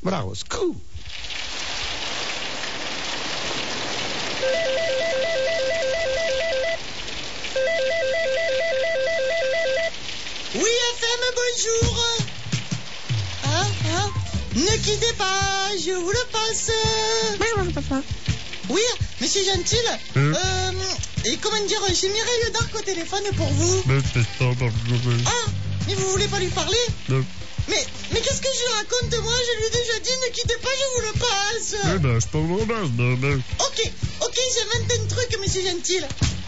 But I was cool. Oui, FM, bonjour. Ne quittez pas, je vous le passe. Oui, monsieur Gentil. Et comment dire, j'ai Mireille Darc au téléphone pour vous. Ah, mais vous voulez pas lui parler? Mais qu'est-ce que je raconte, moi? Je lui ai déjà dit, ne quittez pas, je vous le passe. Ok, j'invente un truc, monsieur Gentil.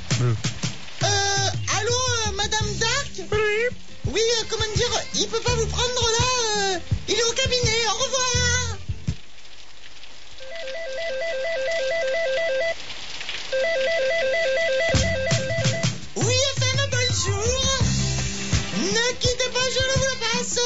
Allô, madame Darc? Oui, comment dire, il peut pas vous prendre là, il est au cabinet, au revoir. Oui, FM, bonjour. Ne quittez pas, je vous le passe.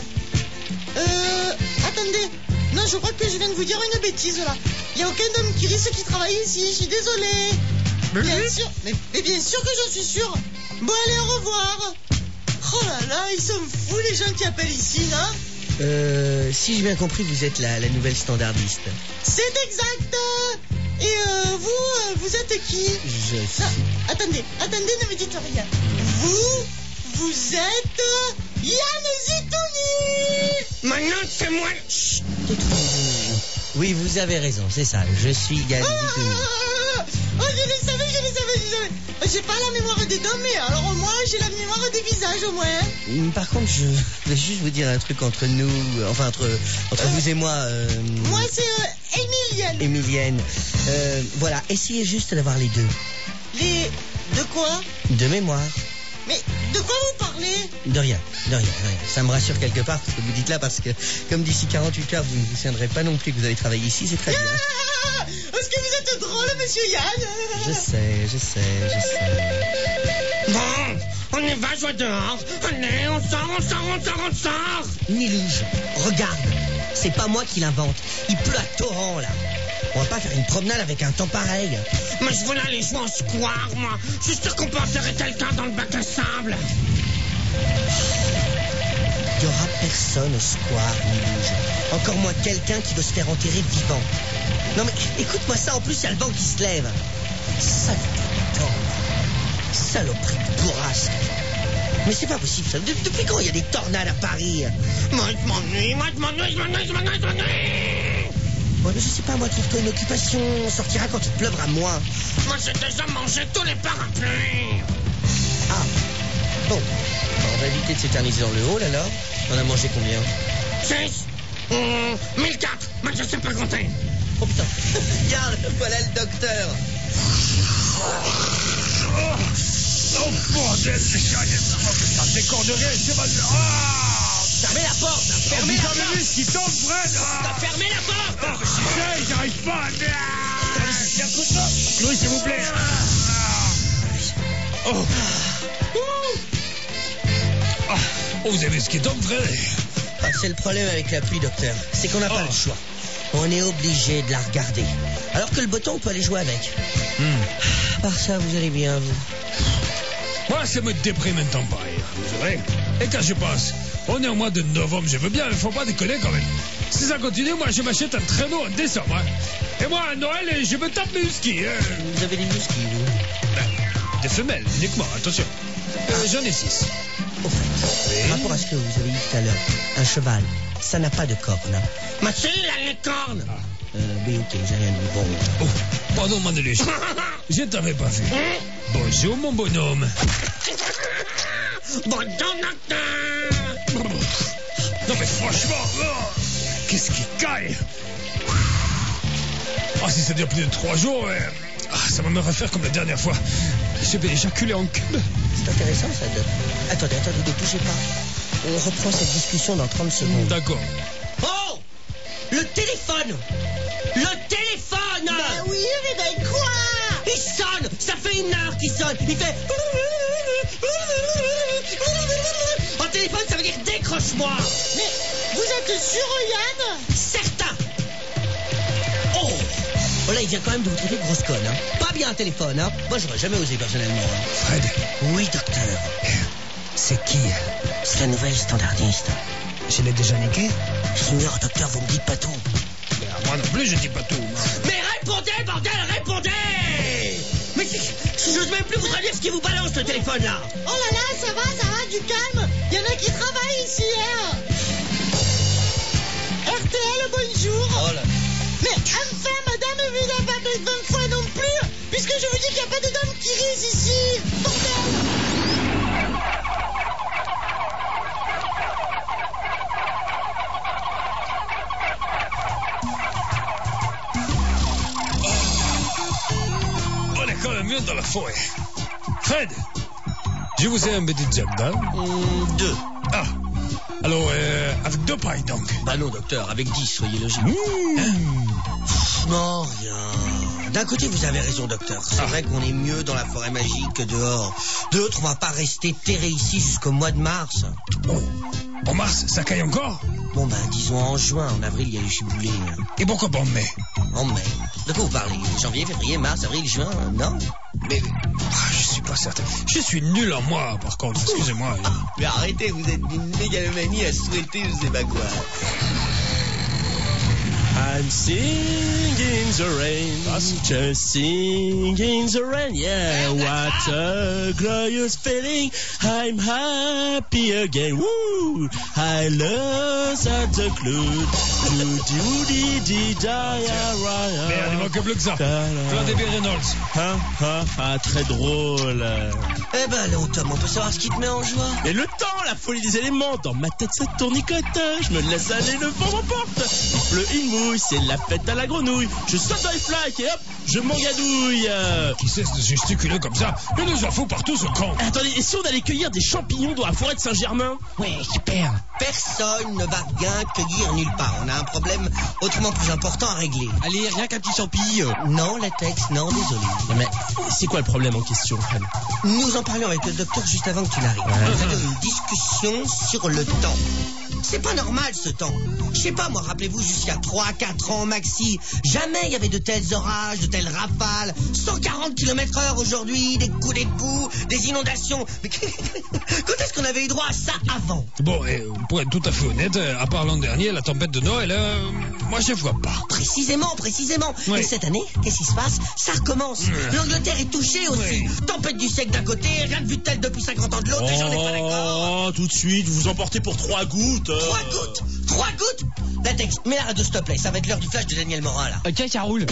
Attendez, non, je crois que je viens de vous dire une bêtise là. Il n'y a aucun homme qui risque qui travaille ici, je suis désolée. Bien sûr, mais bien sûr que j'en suis sûre. Bon, allez, au revoir. Oh là là, ils sont fous les gens qui appellent ici, non? Si j'ai bien compris, vous êtes la nouvelle standardiste. C'est exact. Et vous êtes qui? Je... Non, attendez, ne me dites rien. Vous êtes Yann Zitouni. Maintenant, c'est moi. Chut, tais-toi. Oui, vous avez raison, c'est ça. Je suis Yann Zitouni. Oh, je le savais. J'ai pas la mémoire des noms, mais alors moi, j'ai la mémoire des visages au moins. Par contre, je vais juste vous dire un truc entre nous, enfin entre vous et moi. Moi, c'est Émilienne. Voilà, essayez juste d'avoir les deux. De quoi? De mémoire. Mais de quoi vous parlez? De rien. Ça me rassure quelque part ce que vous dites là, parce que comme d'ici 48 heures, vous ne vous tiendrez pas non plus que vous allez travailler ici, c'est très bien. Est-ce que vous êtes drôle, monsieur Yann? Je sais. Bon, on y va jouer dehors. Allez, on sort. Nilouge, regarde. C'est pas moi qui l'invente. Il pleut à torrent, là. On va pas faire une promenade avec un temps pareil. Mais je voulais aller jouer en square, moi. Je suis sûr qu'on peut enterrer quelqu'un dans le bac à sable. Il y aura personne au square, Nilouge. Encore moins quelqu'un qui veut se faire enterrer vivant. Non mais écoute-moi ça, en plus il y a le vent qui se lève. Saloperie de bourrasque. Mais c'est pas possible ça. Depuis quand il y a des tornades à Paris? Moi je m'ennuie. Ouais, mais je sais pas, moi, trouve-toi une occupation. On sortira quand il pleuvra moins. Moi j'ai déjà mangé tous les parapluies. Ah, bon. On va éviter de s'éterniser dans le hall alors. On a mangé combien? 6 1004. Moi je sais pas compter. Oh putain. Regarde, voilà le docteur. Oh bordel, ça décore de rien, c'est mal. Fermez la porte. Fermez la porte. Vous avez vu ce qui tombe, Fred? Fermez la porte. J'arrive pas. Louis, s'il vous plaît. Oh, vous avez vu ce qui tombe, Fred? Ah, c'est le problème avec la pluie, docteur. C'est qu'on n'a pas le choix. On est obligé de la regarder. Alors que le beau temps, on peut aller jouer avec. Par ça, vous allez bien, vous? Moi, ça me déprime un temps pareil. C'est vrai. Et quand je pense, on est au mois de novembre, je veux bien, mais faut pas déconner quand même. Si ça continue, moi, je m'achète un traîneau en décembre. Hein. Et moi, à Noël, je me tape mes huskies. Vous avez des huskies, vous? Des femelles, uniquement, attention. J'en ai 6. Au fait, par rapport à ce que vous avez dit tout à l'heure, un cheval, ça n'a pas de cornes. Hein. Ma fille, il a les cornes. Mais ok, j'ai rien dit. Bon. Oh, pardon, Mandeluche. Je t'avais pas vu. Bonjour, mon bonhomme. Bonjour, docteur. Non, mais franchement, qu'est-ce qui caille? Si ça dure plus de 3 jours, ça va me refaire comme la dernière fois. Je vais éjaculer en cube. C'est intéressant, ça, Doc. Attendez, ne bougez pas. On reprend cette discussion dans 30 secondes. D'accord. Oh! Le téléphone! Bah oui, mais ben quoi? Il sonne! Ça fait 1 heure qu'il sonne! Il fait... En téléphone, ça veut dire décroche-moi! Mais vous êtes sûr, Yann? Certain! Oh! Oh là, il vient quand même de vous traiter de grosse conne, hein. Pas bien un téléphone, hein. Moi, j'aurais jamais osé, personnellement. Hein. Fred? Oui, docteur. C'est qui? C'est la nouvelle standardiste. Je l'ai déjà niqué. Junior, docteur, vous me dites pas tout. Ben, moi non plus, je dis pas tout. moi. Mais répondez, bordel, répondez! Mais si j'ose même plus vous traduire ce qui vous balance le téléphone là. Oh là là, ça va, du calme. Il y en a qui travaillent ici, hein. RTL, bonjour. Oh là. Mais enfin, madame, vous n'avez pas appelé 20 fois non plus, puisque je vous dis qu'il n'y a pas de dame qui rise ici. Bordel. On est quand même mieux dans la forêt. Fred, je vous ai un petit job là. 2. Ah, alors, avec 2 pailles donc. Bah non, docteur, avec 10, soyez logique. Non, rien. D'un côté, vous avez raison, docteur. C'est vrai qu'on est mieux dans la forêt magique que dehors. De l'autre, on va pas rester terré ici jusqu'au mois de mars. Oh, en mars, ça caille encore? Bon, ben, disons en juin. En avril, il y a les giboulées. Et pourquoi pas en mai? En mai. De quoi vous parlez? Janvier, février, mars, avril, juin, non? Mais je suis pas certain. Je suis nul en moi, par contre. Excusez-moi. Mais arrêtez, vous êtes d'une mégalomanie à souhaiter, je sais pas quoi. I'm singing the rain, just singing the rain, yeah, what a glorious feeling, I'm happy again, woo, I lost at the club, Merde, il manque plus que ça. Vladimir Reynolds. Très drôle. Eh ben, allons, Tom, on peut savoir ce qui te met en joie. Et le temps, la folie des éléments, dans ma tête ça tournicote, je me laisse aller, le vent m'emporte, il pleut, il mouille, c'est la fête à la grenouille, je saute dans les flaques et hop, je m'engadouille. Qui cesse de gesticuler comme ça? Il nous en fout partout ce con. Attendez, et si on allait cueillir des champignons dans la forêt de Saint-Germain? Ouais, super. Personne ne va rien cueillir nulle part. On a un problème autrement plus important à régler. Allez, rien qu'un petit champi. Non, latex, non, désolé. Non mais, c'est quoi le problème en question, Fred? Nous en parlions avec le docteur juste avant que tu n'arrives. Nous avions une discussion sur le temps. C'est pas normal ce temps. Je sais pas, moi, rappelez-vous, jusqu'à 3-4 ans maxi, jamais il y avait de tels orages, de telles rafales. 140 km/h aujourd'hui, des coups d'époux, des inondations. Mais quand est-ce qu'on avait eu droit à ça avant? Bon, pour être tout à fait honnête, à part l'an dernier, la tempête de Noël, moi je vois pas. Précisément. Oui. Et cette année, qu'est-ce qui se passe? Ça recommence. L'Angleterre est touchée aussi. Oui. Tempête du siècle d'un côté, rien de vu de tel depuis 50 ans de l'autre, et j'en ai pas d'accord. Oh, tout de suite, vous vous emportez pour 3 gouttes. 3 gouttes. Latex, mets la radio, s'il te plaît. Ça va être l'heure du flash de Daniel Morin, là. Ok, ça roule.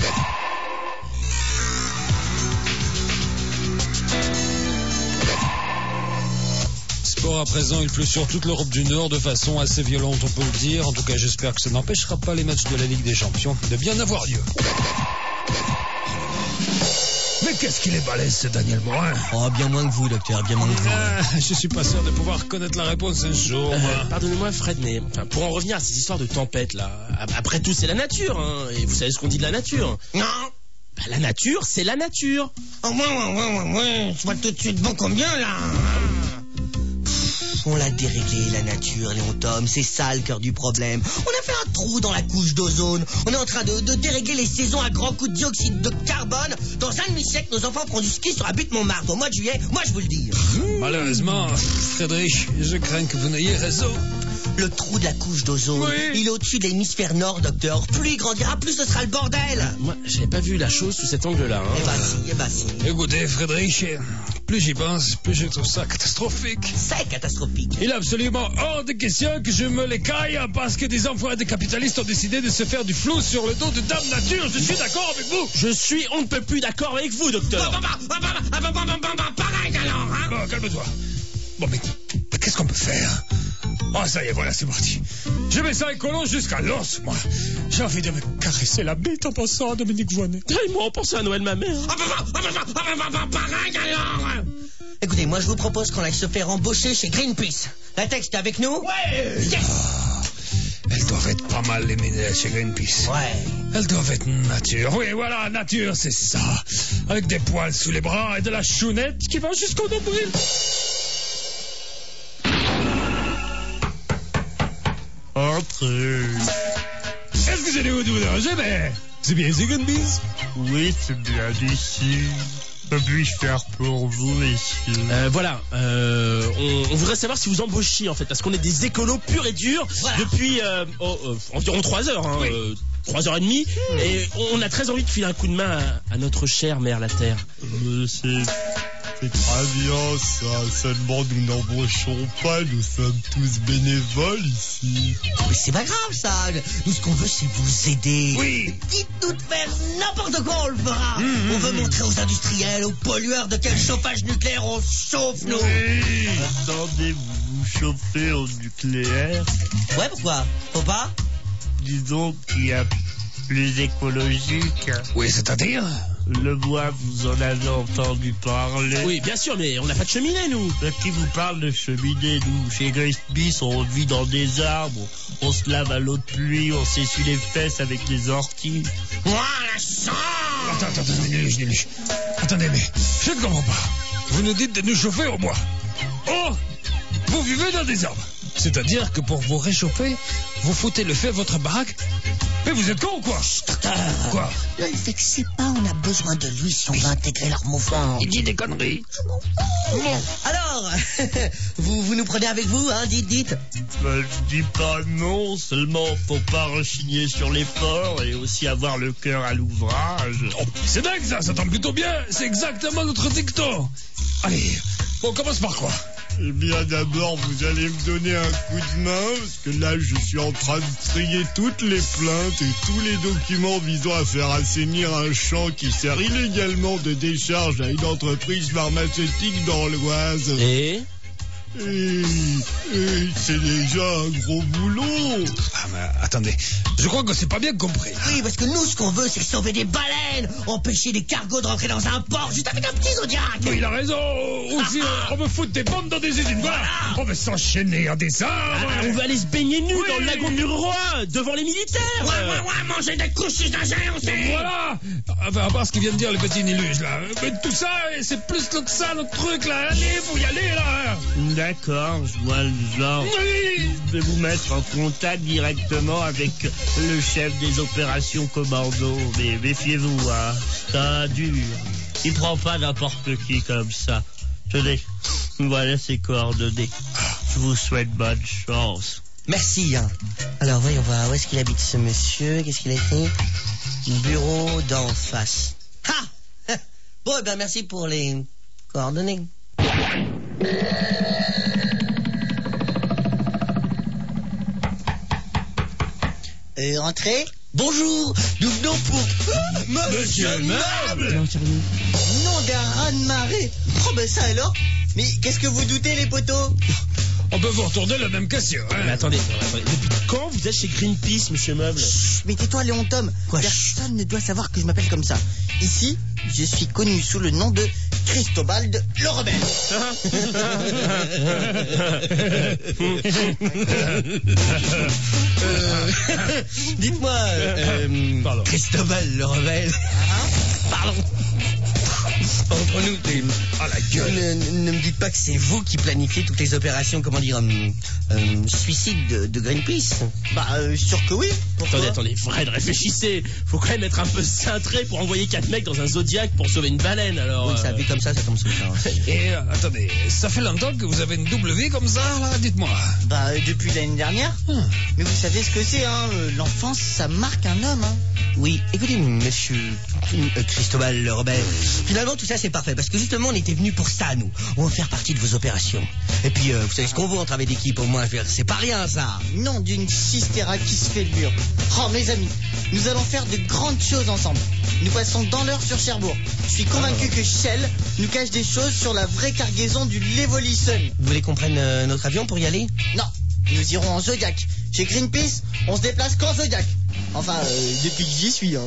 Sport à présent, il pleut sur toute l'Europe du Nord de façon assez violente, on peut le dire. En tout cas, j'espère que ça n'empêchera pas les matchs de la Ligue des Champions de bien avoir lieu. Mais qu'est-ce qu'il est balèze, ce Daniel Morin? Oh, bien moins que vous, docteur, bien moins que vous. Je suis pas sûr de pouvoir connaître la réponse un jour. Pardonnez-moi, Fred, mais pour en revenir à cette histoire de tempête, là, après tout, c'est la nature, hein, et vous savez ce qu'on dit de la nature? Non. Bah, la nature, c'est la nature. Oh, ouais. Je vois tout de suite bon combien, là. On l'a déréglé, la nature, Léon Tom. C'est ça le cœur du problème. On a fait un trou dans la couche d'ozone. On est en train de dérégler les saisons à grands coups de dioxyde de carbone. Dans un demi-siècle, nos enfants feront du ski sur la butte Montmartre. Au mois de juillet, moi je vous le dis. Malheureusement, Frédéric, je crains que vous n'ayez raison. Le trou de la couche d'ozone, Oui. il est au-dessus de l'hémisphère nord, docteur. Plus il grandira, plus ce sera le bordel. Moi, j'avais pas vu la chose sous cet angle-là. Hein. Eh ben si. Écoutez, Frédéric, plus j'y pense, plus je trouve ça catastrophique. C'est catastrophique. Il est absolument hors de question que je me les caille parce que des enfants des capitalistes ont décidé de se faire du flou sur le dos de Dame Nature. Je suis d'accord avec vous. Je suis on ne peut plus d'accord avec vous, docteur. Pareil alors, hein. Bon, calme-toi. Bon, mais qu'est-ce qu'on peut faire? Oh, ça y est, voilà, c'est parti. Je mets ça écolo jusqu'à l'os, moi. J'ai envie de me caresser la bite en pensant à Dominique Voynet. Et moi, on pensait à Noël, ma mère. Pareil alors. Écoutez, moi je vous propose qu'on aille se faire embaucher chez Greenpeace. Latex, t'es avec nous? Ouais. Yes. Elles doivent être pas mal, les ménages chez Greenpeace. Ouais. Elles doivent être nature. Oui, voilà, nature, c'est ça. Avec des poils sous les bras et de la chounette qui va jusqu'au nombril. Entrez. Est-ce que c'est des hauts d'où? Jamais. C'est bien ici, Greenpeace? Oui, c'est bien d'ici. Que puis-je faire pour vous, messieurs? Voilà, on voudrait savoir si vous embauchiez en fait, parce qu'on est des écolos purs et durs depuis environ 3 heures, hein, 3h30, et on a très envie de filer un coup de main à notre chère mère la Terre. C'est très bien ça, seulement nous n'embauchons pas, nous sommes tous bénévoles ici. Mais c'est pas grave ça. Nous, ce qu'on veut, c'est vous aider. Oui. Dites-nous de faire n'importe quoi, on le fera. On veut montrer aux industriels, aux pollueurs de quel chauffage nucléaire on chauffe, nous. Oui. Attendez, vous vous chauffez au nucléaire? Ouais, pourquoi? Faut pas? Disons qu'il y a plus écologique. Oui, c'est-à-dire? Le bois, vous en avez entendu parler? Oui, bien sûr, mais on n'a pas de cheminée, nous. Qui vous parle de cheminée, nous? Chez Greenpeace, on vit dans des arbres, on se lave à l'eau de pluie, on s'essuie les fesses avec des orties. Moi, la sang! Attendez, mais je ne comprends pas. Vous nous dites de nous chauffer au bois. Oh, vous vivez dans des arbres. C'est-à-dire que pour vous réchauffer, vous foutez le feu à votre baraque. Mais vous êtes con ou quoi? Quoi? Là, il fait que c'est pas, on a besoin de lui si on veut intégrer leur mouvement. Il dit des conneries. Alors, vous nous prenez avec vous, hein, dites. Je dis pas non, seulement faut pas rechigner sur l'effort et aussi avoir le cœur à l'ouvrage. Oh, c'est dingue ça tombe plutôt bien. C'est exactement notre dicton. Allez, on commence par quoi? Eh bien, d'abord, vous allez me donner un coup de main, parce que là, je suis en train de trier toutes les plaintes et tous les documents visant à faire assainir un champ qui sert illégalement de décharge à une entreprise pharmaceutique dans l'Oise. Et c'est déjà un gros boulot. Ah, mais attendez, je crois que c'est pas bien compris. Oui, parce que nous, ce qu'on veut, c'est sauver des baleines, empêcher des cargos de rentrer dans un port juste avec un petit Zodiac. Oui, il a raison. Aussi, on veut foutre des bombes dans des usines. Voilà. On veut s'enchaîner en des arbres. on veut aller se baigner nu dans le lagon du roi, devant les militaires. Ouais, manger des couches d'ingénieur aussi. Voilà. Enfin, à part ce qu'il vient de dire, le petit Niluge, là. Mais tout ça, c'est plus que ça, notre truc, là. Allez, faut y aller, là. D'accord, je vois le genre. Oui. Je vais vous mettre en contact directement avec le chef des opérations commando. Mais méfiez-vous, hein, ça dure. Il prend pas n'importe qui comme ça. Tenez, voilà ses coordonnées. Je vous souhaite bonne chance. Merci, hein. Alors, voyons voir, où est-ce qu'il habite, ce monsieur? Qu'est-ce qu'il a écrit? Bureau d'en face. Ah! Bon, eh ben, merci pour les coordonnées. Entrez. Bonjour, nous venons pour Monsieur Meuble. Nom d'un raz-de-marée. Oh ben ça alors. Mais qu'est-ce que vous doutez les poteaux? On peut vous retourner la même question, hein. Mais attendez, depuis quand vous êtes chez Greenpeace, monsieur Meuble? Chut, mais tais-toi Léon Tom. Personne ne doit savoir que je m'appelle comme ça. Ici, je suis connu sous le nom de Cristobal le Rebelle. Dites-moi, Pardon. Cristobal le Rebelle. Pardon. Entre nous, Ah, la gueule. ne me dites pas que c'est vous qui planifiez toutes les opérations, comment dire, suicide de Greenpeace. Bah, sûr que oui. Pourquoi? Attendez, Fred, réfléchissez. Faut quand même être un peu cintré pour envoyer 4 mecs dans un Zodiac pour sauver une baleine, alors. Oui, ça vu comme ça tombe sous le sens. Et attendez, ça fait longtemps que vous avez une double vie comme ça, là? Dites-moi. Bah, depuis l'année dernière. Mais vous savez ce que c'est, hein. L'enfance, ça marque un homme, hein. Oui, écoutez, monsieur Cristobal le Rebelle. Finalement, tout ça, c'est parfait, parce que justement, on était venus pour ça, nous. On veut faire partie de vos opérations. Et puis, vous savez ce qu'on veut en travail d'équipe, au moins, c'est pas rien, ça. Non, d'une cistera qui se fait le mur. Oh, mes amis, nous allons faire de grandes choses ensemble. Nous passons dans l'heure sur Cherbourg. Je suis convaincu que Shell nous cache des choses sur la vraie cargaison du Levolison. Vous voulez qu'on prenne notre avion pour y aller? Non, nous irons en Zodiac. Chez Greenpeace, on se déplace qu'en Zodiac. Enfin, depuis que j'y suis, hein.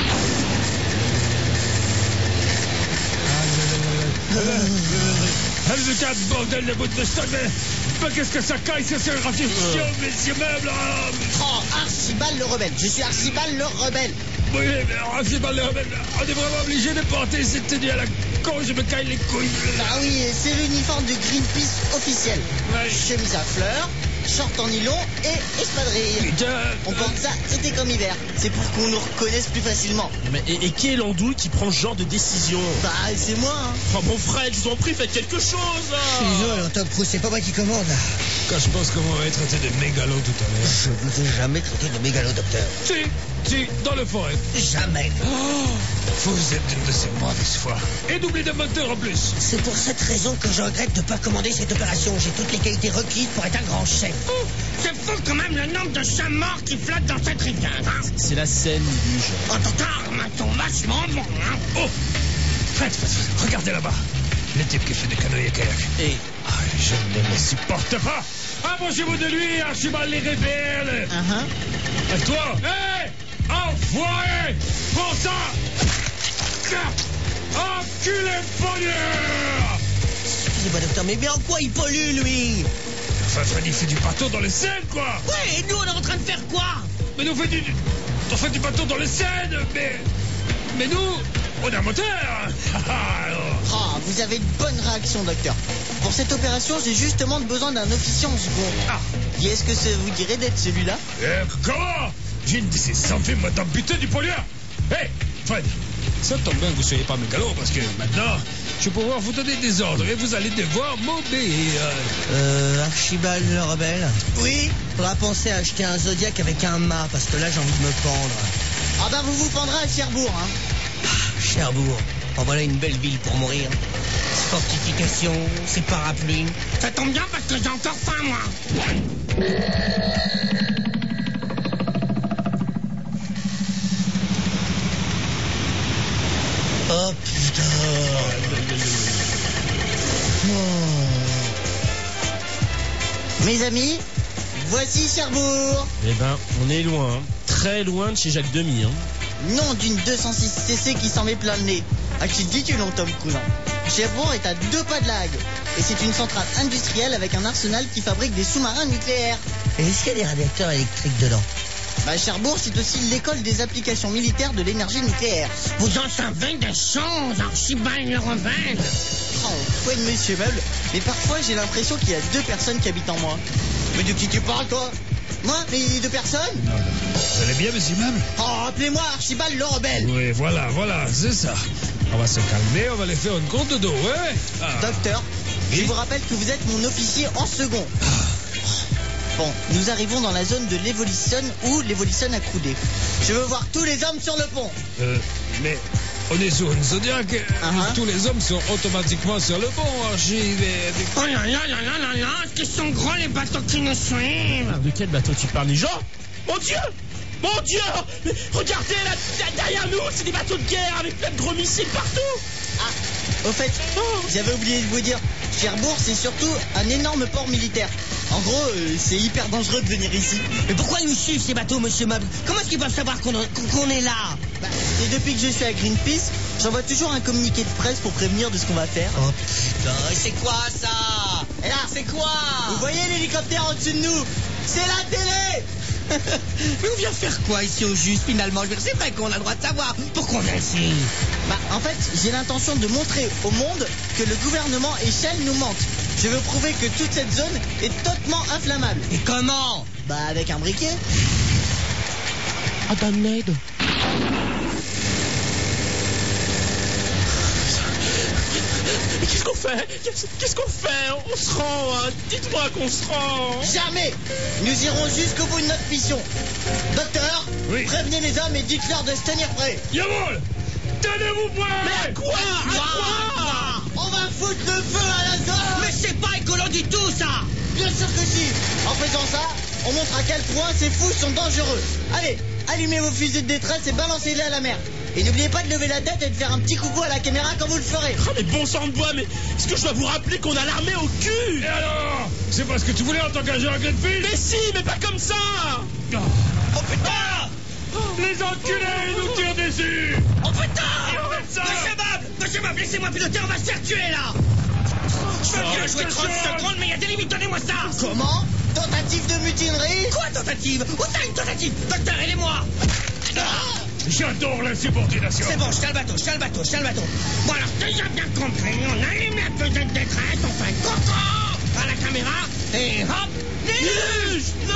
Le 4, bordel de bout de stock, mais qu'est-ce que ça caille, c'est la raffiction, messieurs Meubles. Oh, Archibald le Rebelle. Je suis Archibald le Rebelle. Oui, mais Archibald le Rebelle, on est vraiment obligé de porter cette tenue à la con, je me caille les couilles. Ah oui, c'est l'uniforme de Greenpeace officiel. Ouais. Chemise à fleurs, short en nylon et espadrille. Putain. On porte ça été comme hiver. C'est pour qu'on nous reconnaisse plus facilement. Mais, et qui est l'andouille qui prend ce genre de décision? Bah, c'est moi, hein. Oh mon Fred, je vous en prie, faites quelque chose là. Désolé, Tom Cruise, c'est pas moi qui commande. Quand je pense qu'on va être traité de mégalo tout à l'heure. Je vous ai jamais traité de mégalo, docteur. Si, dans le forêt. Jamais. Oh, vous êtes une de ces mauvaises fois. Et doublé de moteur en plus. C'est pour cette raison que je regrette de ne pas commander cette opération. J'ai toutes les qualités requises pour être un grand chef. C'est fou quand même le nombre de chats morts qui flottent dans cette rivière, hein. C'est la scène, Luge. Oh, tes armes sont vachement bon, hein. Oh, Fred, regardez là-bas. Le type qui fait des canoës et kayak. Et Je ne le supporte pas. Approchez-vous de lui, Archibald les rebelles. Et toi, hé, enfoiré, prends ça. Enculé pogneur. Excusez-moi, docteur, mais en quoi il pollue, lui? Enfin, Fred, il fait du bateau dans les Seines, quoi. Ouais, et nous, on est en train de faire quoi? Mais nous, on fait du bateau dans les Seines, mais nous, on est un moteur. Ah, vous avez une bonne réaction, docteur. Pour cette opération, j'ai justement besoin d'un officier en second. Ah. Et est-ce que ça vous dirait d'être celui-là? Comment? J'ai une de ces envies, moi, d'amputer du pollueur. Hé, Fred, ça tombe bien que vous soyez pas mégalo, parce que maintenant, je vais pouvoir vous donner des ordres et vous allez devoir m'obéir. Archibald le rebelle? Oui. Faudra penser à acheter un Zodiac avec un mât, parce que là, j'ai envie de me pendre. Ah bah, vous vous pendrez à Cherbourg, hein. Cherbourg. En voilà une belle ville pour mourir. Fortification, ses parapluies. Ça tombe bien parce que j'ai encore faim, moi. Oh putain. Mes amis, voici Cherbourg. Eh ben, on est loin, hein. Très loin de chez Jacques Demy, hein. Nom d'une 206 CC qui s'en met plein le nez. Ah, qui te dit tu long, Tom Cruise. Cherbourg est à 2 pas de La Hague. Et c'est une centrale industrielle avec un arsenal qui fabrique des sous-marins nucléaires. Et est-ce qu'il y a des radiateurs électriques dedans? Bah, Cherbourg, c'est aussi l'école des applications militaires de l'énergie nucléaire. Vous en savez des choses, Archibald le rebelle. Oh, ouais, monsieur Meuble. Mais parfois, j'ai l'impression qu'il y a 2 personnes qui habitent en moi. Mais de qui tu parles, toi? Moi? Mais 2 personnes? Vous allez bien, monsieur Meuble? Oh, appelez-moi Archibald le rebelle. Oui, voilà, c'est ça. On va se calmer, on va les faire une compte de dos, ouais? Ah. Docteur, Oui? je vous rappelle que vous êtes mon officier en second. Bon, nous arrivons dans la zone de l'Evolution où l'Evolution a croudé. Je veux voir tous les hommes sur le pont. Mais on est sur une Zodiac. Tous les hommes sont automatiquement sur le pont, Archie. Oh là là là là là là, est-ce qu'ils sont gros les bateaux qui nous suivent? De quel bateau tu parles, Jean? Mon Dieu! Mon Dieu! Mais regardez là, derrière nous, c'est des bateaux de guerre avec plein de gros missiles partout! Ah, au fait, j'avais oublié de vous dire, Cherbourg, c'est surtout un énorme port militaire. En gros, c'est hyper dangereux de venir ici. Mais pourquoi ils nous suivent, ces bateaux, monsieur Meuble? Comment est-ce qu'ils peuvent savoir qu'on est là? Bah, et depuis que je suis à Greenpeace, j'envoie toujours un communiqué de presse pour prévenir de ce qu'on va faire. Oh putain, c'est quoi ça? Et là, C'est quoi? vous voyez l'hélicoptère au-dessus de nous? C'est la télé. Mais on vient faire quoi ici au juste, finalement? C'est vrai qu'on a le droit de savoir. Pourquoi on vient ici? Bah, en fait, j'ai l'intention de montrer au monde que le gouvernement et Shell nous mentent. Je veux prouver que toute cette zone est totalement inflammable. Et comment? Bah, avec un briquet. Ah, donne l'aide! Mais qu'est-ce qu'on fait? Qu'est-ce qu'on fait? On se rend, hein? Dites-moi qu'on se rend! Jamais. Nous irons jusqu'au bout de notre mission. Docteur, Oui. prévenez les hommes et dites-leur de se tenir prêts. Yamoul! Tenez-vous prêts! Mais à quoi? À quoi? On va foutre le feu à la zone. Mais c'est pas écolo du tout, ça! Bien sûr que si. En faisant ça, on montre à quel point ces fous sont dangereux. Allez, allumez vos fusils de détresse et balancez-les à la mer. Et n'oubliez pas de lever la tête et de faire un petit coucou à la caméra quand vous le ferez. Oh, mais bon sang de bois, mais est-ce que je dois vous rappeler qu'on a l'armée au cul? Et alors? C'est pas ce que tu voulais en tant qu'agent à Greenpeace? Mais si, mais pas comme ça! Oh putain! Les enculés, ils nous tirent dessus! Oh putain! Et on met ça! Monsieur Meuble, laissez-moi piloter, on va se faire tuer, là! Je veux bien jouer 30 secondes, mais il y a des limites, donnez-moi ça! Comment? Tentative de mutinerie? Quoi, tentative? Où t'as une tentative? Docteur, aidez-moi! J'adore l'insubordination! C'est bon, je tiens le bateau. Bon alors, déjà bien compris, on allume la fusée de détresse, on fait coco à la caméra, et hop, Déluge! Non!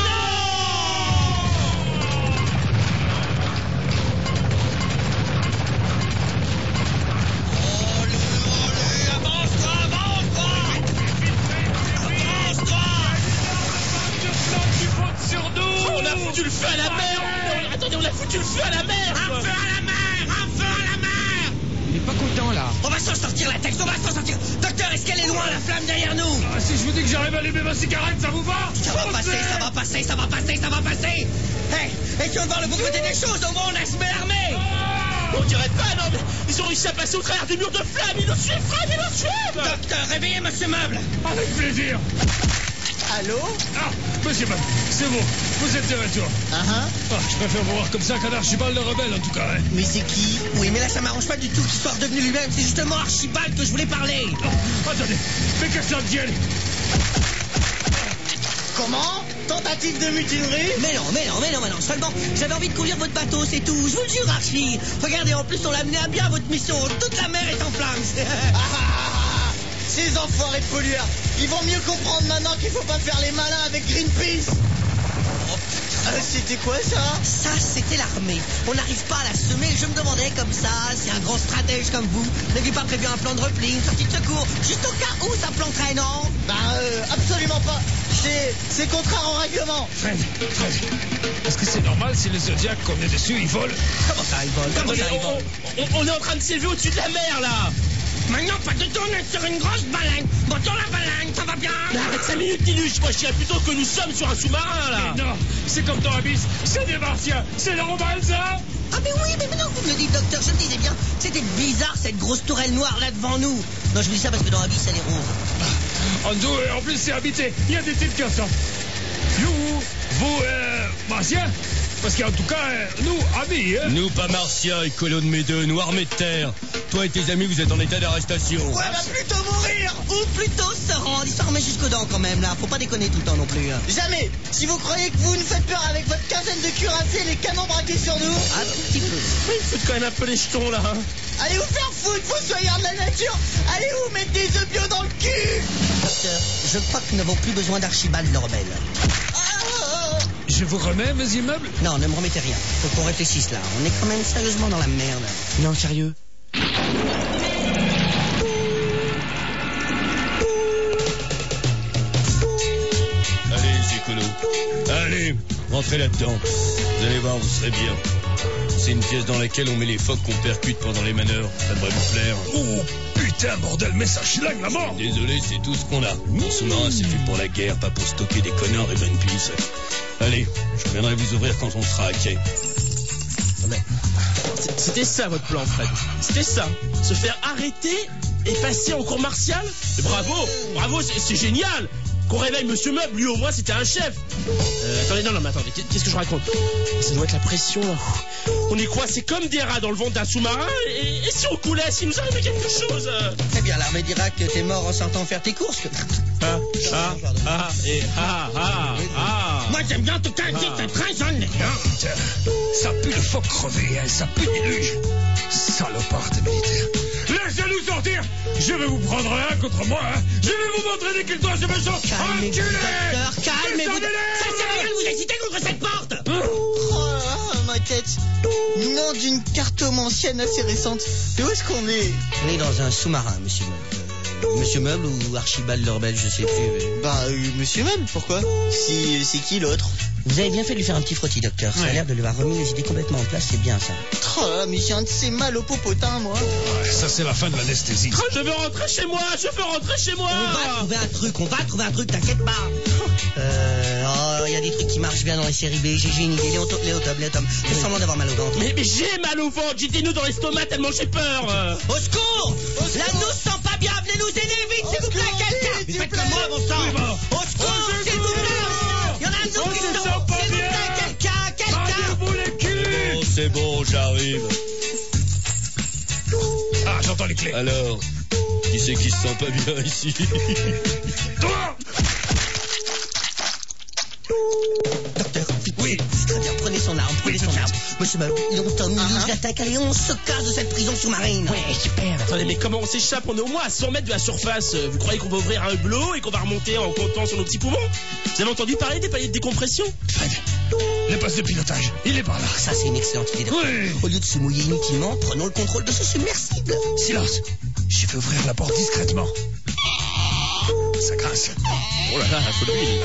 On a foutu le feu à la mer. Attendez, on a foutu le feu à la mer. Un feu à la mer! Un feu à la mer! Il est pas content là. On va s'en sortir la tête, on va s'en sortir. Docteur, est-ce qu'elle est loin la flamme derrière nous? Ah, si je vous dis que j'arrive à allumer ma cigarette, ça vous va? Ça va passer, ça va passer, ça va passer, ça va passer. Hé, essayons de voir le bon côté des choses, au moins on a semé l'armée. On dirait pas, non, mais ils ont réussi à passer au travers des murs de flammes. Ils nous suivent, Fred, ils nous suivent. Docteur, réveillez Monsieur Meuble. Avec plaisir. Allô? Ah, monsieur Meuble, c'est bon, vous êtes de retour. Ah, Ah, je préfère vous voir comme ça qu'un Archibald le rebelle, en tout cas. Hein. mais c'est qui? Oui, mais là ça m'arrange pas du tout qu'il soit redevenu lui-même. C'est justement Archibald que je voulais parler. Oh, attendez, mais qu'est-ce que ça tienne? Comment? Tentative de mutinerie? Mais non. Seulement, j'avais envie de courir votre bateau, c'est tout. Je vous le jure, Archie. Regardez, en plus, on l'a mené à bien votre mission. Toute la mer est en flammes. Ces enfoirés de pollueurs, ils vont mieux comprendre maintenant qu'il faut pas faire les malins avec Greenpeace. C'était quoi ça? Ça, c'était l'armée. On n'arrive pas à la semer. Je me demandais comme ça, si un grand stratège comme vous n'avez pas prévu un plan de repli, une sortie de secours, juste au cas où ça planterait, non? Absolument pas. C'est contraire au règlement. Fred, est-ce que c'est normal si le Zodiac qu'on est dessus, il vole? Comment ça, il vole? Comment ça, il vole? On est en train de s'élever au-dessus de la mer, là. Maintenant, pas de tout, on est sur une grosse baleine. Montons la baleine, ça va bien? Arrête 5 minutes, Tinuche. Moi, je dirais plutôt que nous sommes sur un sous-marin, là. Mais non, c'est comme dans Abyss, c'est des martiens, c'est normal ça? Ah mais oui, mais maintenant que vous me le dites, docteur, je me disais bien, c'était bizarre cette grosse tourelle noire là devant nous. Non, je vous dis ça parce que dans la vie, ça les ronde. En dos, et en plus c'est habité, il y a des types comme ça. Vous, martiens? Parce qu'en tout cas, nous, amis, hein? Nous, pas martiens et colons mes deux, nous armés de terre. Toi et tes amis, vous êtes en état d'arrestation. Ouais, va plutôt mourir. Ou plutôt se rendre, il s'en remet jusqu'aux dents quand même là, faut pas déconner tout le temps non plus. Hein. Jamais. Si vous croyez que vous nous faites peur avec votre quinzaine de cuirassés et les canons braqués sur nous, Un tout petit peu. Oui, il faut quand même un peu les jetons, là. Hein. allez vous faire foutre, fossoyeurs de la nature. Allez vous mettre des œufs bio dans le cul. Docteur, je crois que nous n'avons plus besoin d'Archibald le rebelle. Je vous remets mes immeubles? Non, ne me remettez rien, faut qu'on réfléchisse là, on est quand même sérieusement dans la merde. Non, sérieux. Allez, écolo. Allez, rentrez là-dedans. Vous allez voir, vous serez bien. C'est une pièce dans laquelle on met les phoques qu'on percute pendant les manœuvres. Ça devrait vous plaire. Oh, putain, bordel, mais ça schlingue la mort! Désolé, c'est tout ce qu'on a. Mon sous-marin, c'est fait pour la guerre, pas pour stocker des connards et Greenpeace. Allez, je viendrai vous ouvrir quand on sera à quai. C'était ça votre plan, Fred. C'était ça. Se faire arrêter et passer en cour martiale. Bravo, c'est génial. Qu'on réveille Monsieur Meuble, lui au moins c'était un chef. Attendez, non, mais attendez, qu'est-ce que je raconte? Ça doit être la pression là. On est coincés comme des rats dans le ventre d'un sous-marin et si on coulait, s'il nous arrivait quelque chose. Très bien, l'armée dira que t'es mort en sortant faire tes courses. Moi, j'aime bien, en tout cas, c'est très honnête. Putain, ça pue le phoque crevé, hein, ça pue déluge. Salopard de militaire. Laissez-nous sortir! Je vais vous prendre un contre moi, hein. Je vais vous montrer des cultures de méchants. Calmez-vous, docteur, calmez-vous. Ça sert à rien de vous exciter contre cette porte! Oh, ma tête. Nom d'une cartomancienne assez récente. Et où est-ce qu'on est? On est dans un sous-marin, monsieur Meuble. Monsieur Meuble ou Archibald le rebelle, je sais plus. Monsieur Meuble, pourquoi? C'est qui l'autre? Vous avez bien fait de lui faire un petit frottis, docteur. Ça a l'air de lui avoir remis les idées complètement en place, c'est bien ça. Oh là, mais j'ai un de ces mal au popotin, moi. Ouais, ça c'est la fin de l'anesthésie. Je veux rentrer chez moi. On va trouver un truc, t'inquiète pas. Il y a des trucs qui marchent bien dans les séries B. J'ai une idée, Léotop. Fais semblant d'avoir mal au ventre. Mais j'ai mal au ventre, j'ai des nœuds dans l'estomac tellement j'ai peur. Au secours! La nous sent pas bien, venez nous aider vite, s'il vous plaît, quelqu'un! s'il vous Faites plaît. comme moi, bon sang! Au secours, s'il vous plaît! Il y en a un de nous qui sont... S'il vous plaît, quelqu'un! Vous les culs! Oh, c'est bon, j'arrive. Ah, j'entends les clés. Alors, qui c'est qui se sent pas bien ici? Toi! Docteur, vite. Oui. C'est très bien, prenez son arme, prenez son arme. Monsieur Malouf, Tom, Milouche l'attaque, allez, on se casse de cette prison sous-marine. Ouais, super. Attendez, mais comment on s'échappe? On est au moins à 100 mètres de la surface. Vous croyez qu'on va ouvrir un hublot et qu'on va remonter en comptant sur nos petits poumons? Vous avez entendu parler des paliers de décompression? Fred, le poste de pilotage, il est par là. Ça, c'est une excellente idée. Oui. Au lieu de se mouiller inutilement, prenons le contrôle de ce submersible. Silence. Je vais ouvrir la porte discrètement. Ça grince. Oh là là, faut de l'huile.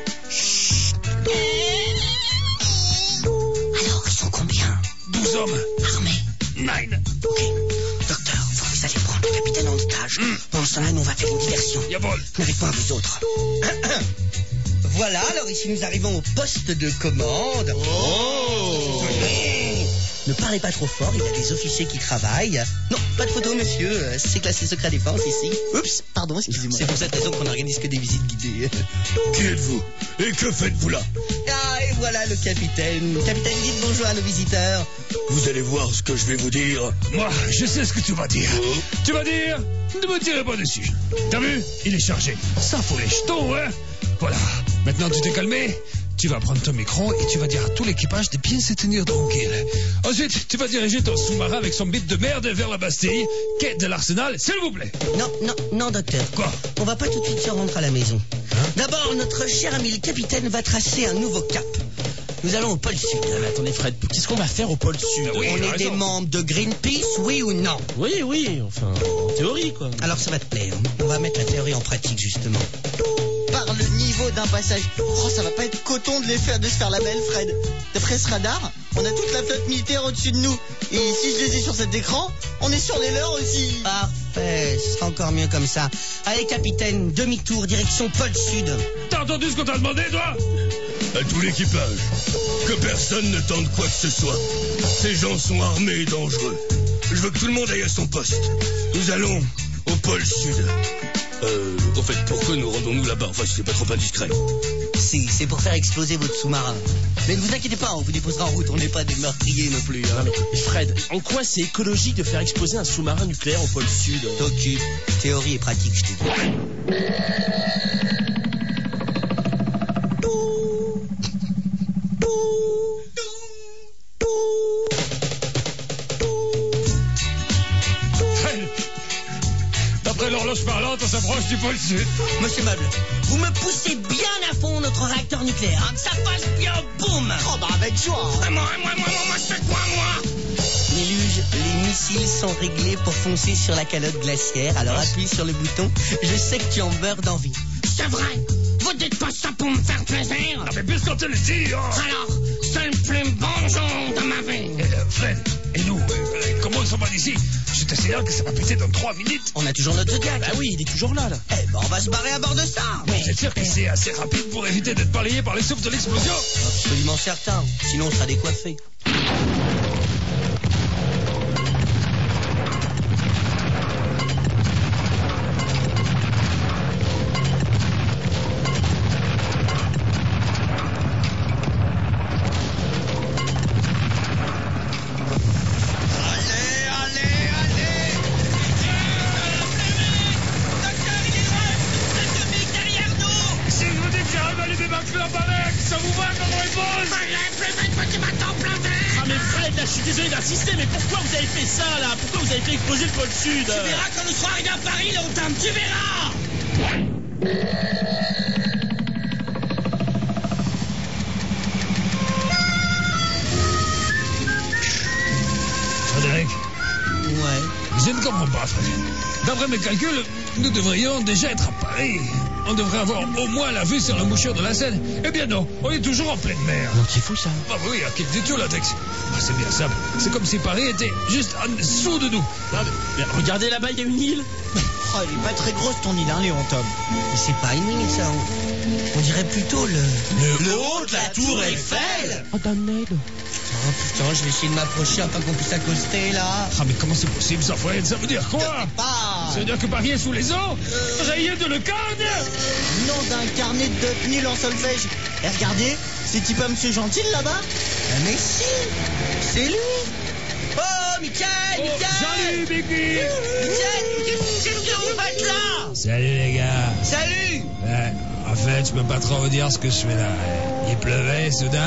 Alors, ils sont combien? 12 hommes. Armés. 9. Ok. Docteur, faut que vous allez prendre le capitaine en otage. Pendant ce temps-là, nous, on va faire une diversion. Yabol. N'avez pas vous autres. Voilà, alors ici nous arrivons au poste de commande. Oh! Ne parlez pas trop fort, il y a des officiers qui travaillent. Non, pas de photo, monsieur. C'est classé secret défense ici. Oups, pardon, excusez-moi. C'est pour cette raison qu'on n'organise que des visites guidées. Qui êtes-vous? Et que faites-vous là? Ah, et voilà le capitaine. Capitaine, dites bonjour à nos visiteurs. Vous allez voir ce que je vais vous dire. Moi, je sais ce que tu vas dire. Tu vas dire, ne me tirez pas dessus. T'as vu? Il est chargé. Ça fout les jetons, hein? Voilà. Maintenant, tu t'es calmé. Tu vas prendre ton micro et tu vas dire à tout l'équipage de bien se tenir tranquille. Ensuite, tu vas diriger ton sous-marin avec son bip de merde vers la Bastille, quai de l'Arsenal, s'il vous plaît. Non, docteur. Quoi? On va pas tout de suite se rendre à la maison. D'abord, notre cher ami le capitaine va tracer un nouveau cap. Nous allons au pôle Sud. Mais attendez, Fred, qu'est-ce qu'on va faire au pôle Sud? Oui, on est des membres de Greenpeace, oui ou non? Oui, enfin, en théorie, quoi. Alors ça va te plaire. On va mettre la théorie en pratique, justement. Par le niveau d'un passage. Oh, ça va pas être coton de se faire la belle, Fred. D'après ce radar, on a toute la flotte militaire au-dessus de nous. Et si je les ai sur cet écran, on est sur les leurs aussi. Parfait, ce sera encore mieux comme ça. Allez, capitaine, demi-tour, direction pôle Sud. T'as entendu ce qu'on t'a demandé, toi? À tout l'équipage, que personne ne tente quoi que ce soit. Ces gens sont armés et dangereux. Je veux que tout le monde aille à son poste. Nous allons au pôle Sud. Au fait, pourquoi nous rendons-nous là-bas? Enfin, c'est pas trop indiscret. Si, c'est pour faire exploser votre sous-marin. Mais ne vous inquiétez pas, on vous déposera en route, on n'est pas des meurtriers non plus. Hein. Non, mais Fred, en quoi c'est écologique de faire exploser un sous-marin nucléaire au pôle Sud? T'occupe, théorie et pratique, je te dis. D'après l'horloge parlante, on s'approche du pôle Sud. Monsieur Meuble, vous me poussez bien à fond notre réacteur nucléaire, hein, que ça fasse bien boum. Oh bah avec joie. Moi, je fais quoi, moi? Méluge, les missiles sont réglés pour foncer sur la calotte glaciaire, alors appuie sur le bouton, je sais que tu en meurs d'envie. C'est vrai. Vous dites pas ça pour me faire plaisir. Non, mais puisqu'on te le dit, hein. Alors, c'est le plus bon jour de ma vie. Fred, et nous, comment ils sont pas d'ici? Je te signale que ça va péter dans 3 minutes. On a toujours notre Zodiac. Bah oui, il est toujours là. Eh ben, on va se barrer à bord de ça. Vous êtes sûr que c'est assez rapide pour éviter d'être balayé par les souffles de l'explosion? Absolument certain, sinon on sera décoiffé. Si je vous dis que j'arrive à allumer ma clope avec, ça vous va comme réponse? Allez, plus vite, petit bâton plein Ah vert. mais Fred, là, je suis désolé d'insister, mais pourquoi vous avez fait ça, là? Pourquoi vous avez fait exploser le pôle Sud? Tu verras quand nous serons arrivés à Paris, là, Tom, tu verras. Frédéric, Ouais. je ne comprends pas, Frédéric. D'après mes calculs, nous devrions déjà être à Paris. On devrait avoir au moins la vue sur la mouchure de la Seine. Eh bien non, on est toujours en pleine mer. Donc c'est fou ça. Ah oui, à quel détour la taxi? C'est bien simple. C'est comme si Paris était juste en dessous de nous. Non, mais regardez là-bas, il y a une île. Oh, elle est pas très grosse ton île, hein, Léon, Tom. Mais c'est pas une île, ça. On dirait plutôt Le haut de la tour Eiffel. Oh, damned. Oh putain, je vais essayer de m'approcher afin qu'on puisse accoster, là. Ah mais comment c'est possible ça, Fred? Ça veut dire quoi? Pas Ça veut dire que Paris est sous les eaux? Rayé de le cadre? nom d'un carnet de nul en solfège. Et regardez, c'est-il pas Monsieur Gentil là-bas? Ah, mais si, c'est lui. Oh, Michael, Oh, salut, Mickey! Michael, qu'est-ce que vous faites là? Salut les gars. Salut. En fait, je peux pas trop vous dire ce que je fais là. Il pleuvait soudain,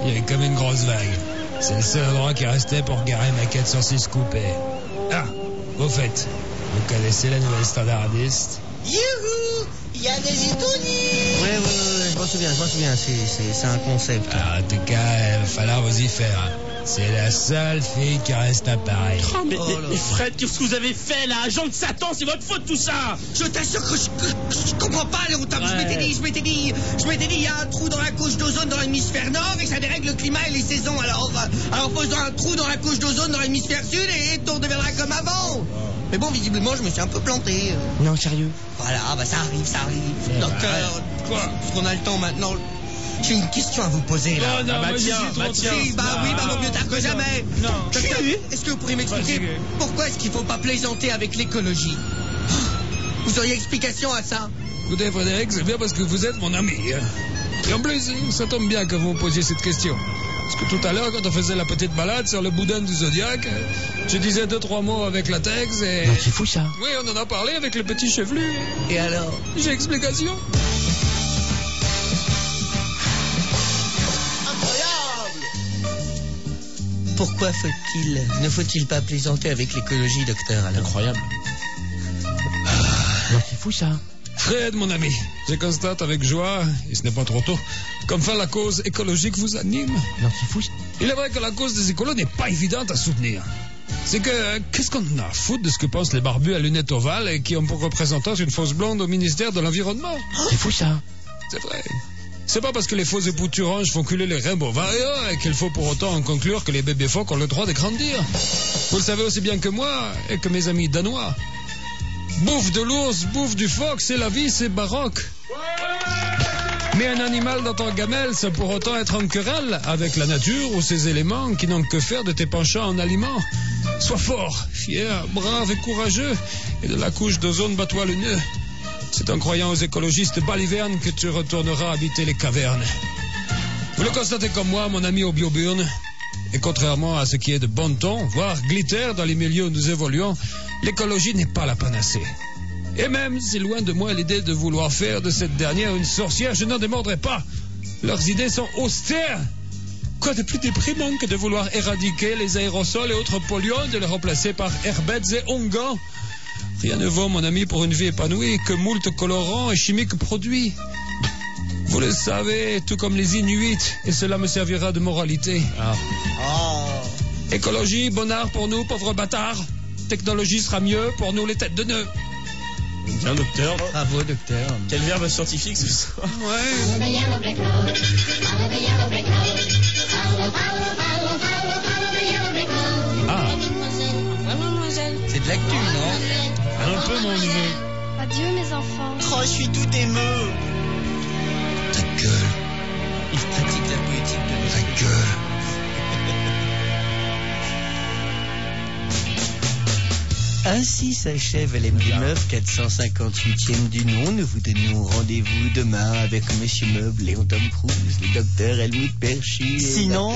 il y avait comme une grosse vague. C'est le seul endroit qui restait pour garer ma 406 coupée. Ah, au fait, vous connaissez la nouvelle standardiste? Youhou! Il y a des Itounis! Ouais, je m'en souviens, c'est un concept. Ah, en tout cas, il va falloir vous y faire. Hein. C'est la seule fille qui reste à Paris. Oh, mais Fred, qu'est-ce que vous avez fait là? Agent de Satan, c'est votre faute tout ça! Je t'assure que je comprends pas, Léontard. Je m'étais dit, il y a un trou dans la couche d'ozone dans l'hémisphère nord et ça dérègle le climat et les saisons. Alors pose un trou dans la couche d'ozone dans l'hémisphère sud et tout redeviendra comme avant. Mais bon, visiblement, je me suis un peu planté. Non, sérieux. Voilà, bah ça arrive. Docteur, Quoi? parce qu'on a le temps maintenant. J'ai une question à vous poser là. Oh non, moi, j'y suis trop Oui, vaut mieux tard que jamais. Non. Docteur, est-ce que vous pourriez m'expliquer Fatigué. pourquoi est-ce qu'il ne faut pas plaisanter avec l'écologie? Vous auriez explication à ça? Écoutez, Frédéric, c'est bien parce que vous êtes mon ami. Hein. Et en plus, ça tombe bien que vous me posiez cette question. Parce que tout à l'heure, quand on faisait la petite balade sur le boudin du Zodiac, je disais 2-3 mots avec la Tex et... Non, c'est fou ça. Oui, on en a parlé avec le petit chevelu. Et alors? J'ai explication. Pourquoi ne faut-il pas plaisanter avec l'écologie, docteur, alors? Incroyable. Non, c'est fou ça. Fred, mon ami, je constate avec joie, et ce n'est pas trop tôt, qu'enfin la cause écologique vous anime. Non, c'est fou. Il est vrai que la cause des écolos n'est pas évidente à soutenir. C'est que, qu'est-ce qu'on a à foutre de ce que pensent les barbus à lunettes ovales et qui ont pour représentante une fausse blonde au ministère de l'Environnement? C'est fou ça. C'est vrai. C'est pas parce que les faux époux turanges font culer les rainbows variants et qu'il faut pour autant en conclure que les bébés phoques ont le droit de grandir. Vous le savez aussi bien que moi et que mes amis danois. Bouffe de l'ours, bouffe du phoque, c'est la vie, c'est baroque. Mais un animal dans ton gamelle, c'est pour autant être en querelle avec la nature ou ses éléments qui n'ont que faire de tes penchants en aliments. Sois fort, fier, brave et courageux, et de la couche d'ozone bats-toi le nœud. C'est en croyant aux écologistes balivernes que tu retourneras habiter les cavernes. Vous le constatez comme moi, mon ami au bioburn. Et contrairement à ce qui est de bon ton, voire glitter dans les milieux où nous évoluons, l'écologie n'est pas la panacée. Et même si loin de moi l'idée de vouloir faire de cette dernière une sorcière, je n'en démordrai pas. Leurs idées sont austères. Quoi de plus déprimant que de vouloir éradiquer les aérosols et autres polluants, de les remplacer par herbettes et onguents? Rien ne vaut, mon ami, pour une vie épanouie que moult colorants et chimiques produits. Vous le savez, tout comme les Inuits, et cela me servira de moralité. Écologie, bon art pour nous, pauvres bâtards. Technologie sera mieux pour nous, les têtes de nœuds. Bien, docteur. Bravo, docteur. Quel verbe scientifique ce soir. Ouais. Ah, C'est de l'actu, non? un peu mon neveu. Adieu mes enfants. Oh, je suis tout émeu. Ta gueule. Il pratique la poétique de ta gueule. Ainsi s'achève l'MD9 458e du nom. Nous vous donnons rendez-vous demain avec Monsieur Meuble, Léon Tom Cruise, le docteur Helmut Perchi. Sinon?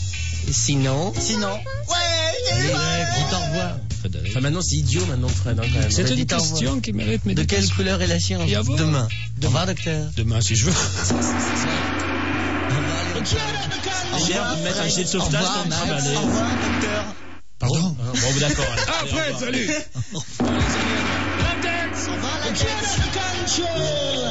Allez, dites au revoir. Enfin, maintenant, c'est idiot, maintenant, Fred, hein, quand même. C'est une dites au revoir. question qui mérite De méditation. quelle couleur est la science? Et à vous? Demain. Au revoir, docteur. Demain, si je veux. Cher de mettre un jet de Au sauvetage revoir, comme ça, Max. allez. Au revoir, docteur. Pardon? Bon, d'accord. allez. Ah, Allez, au Fred, revoir. salut. Au revoir, la tête.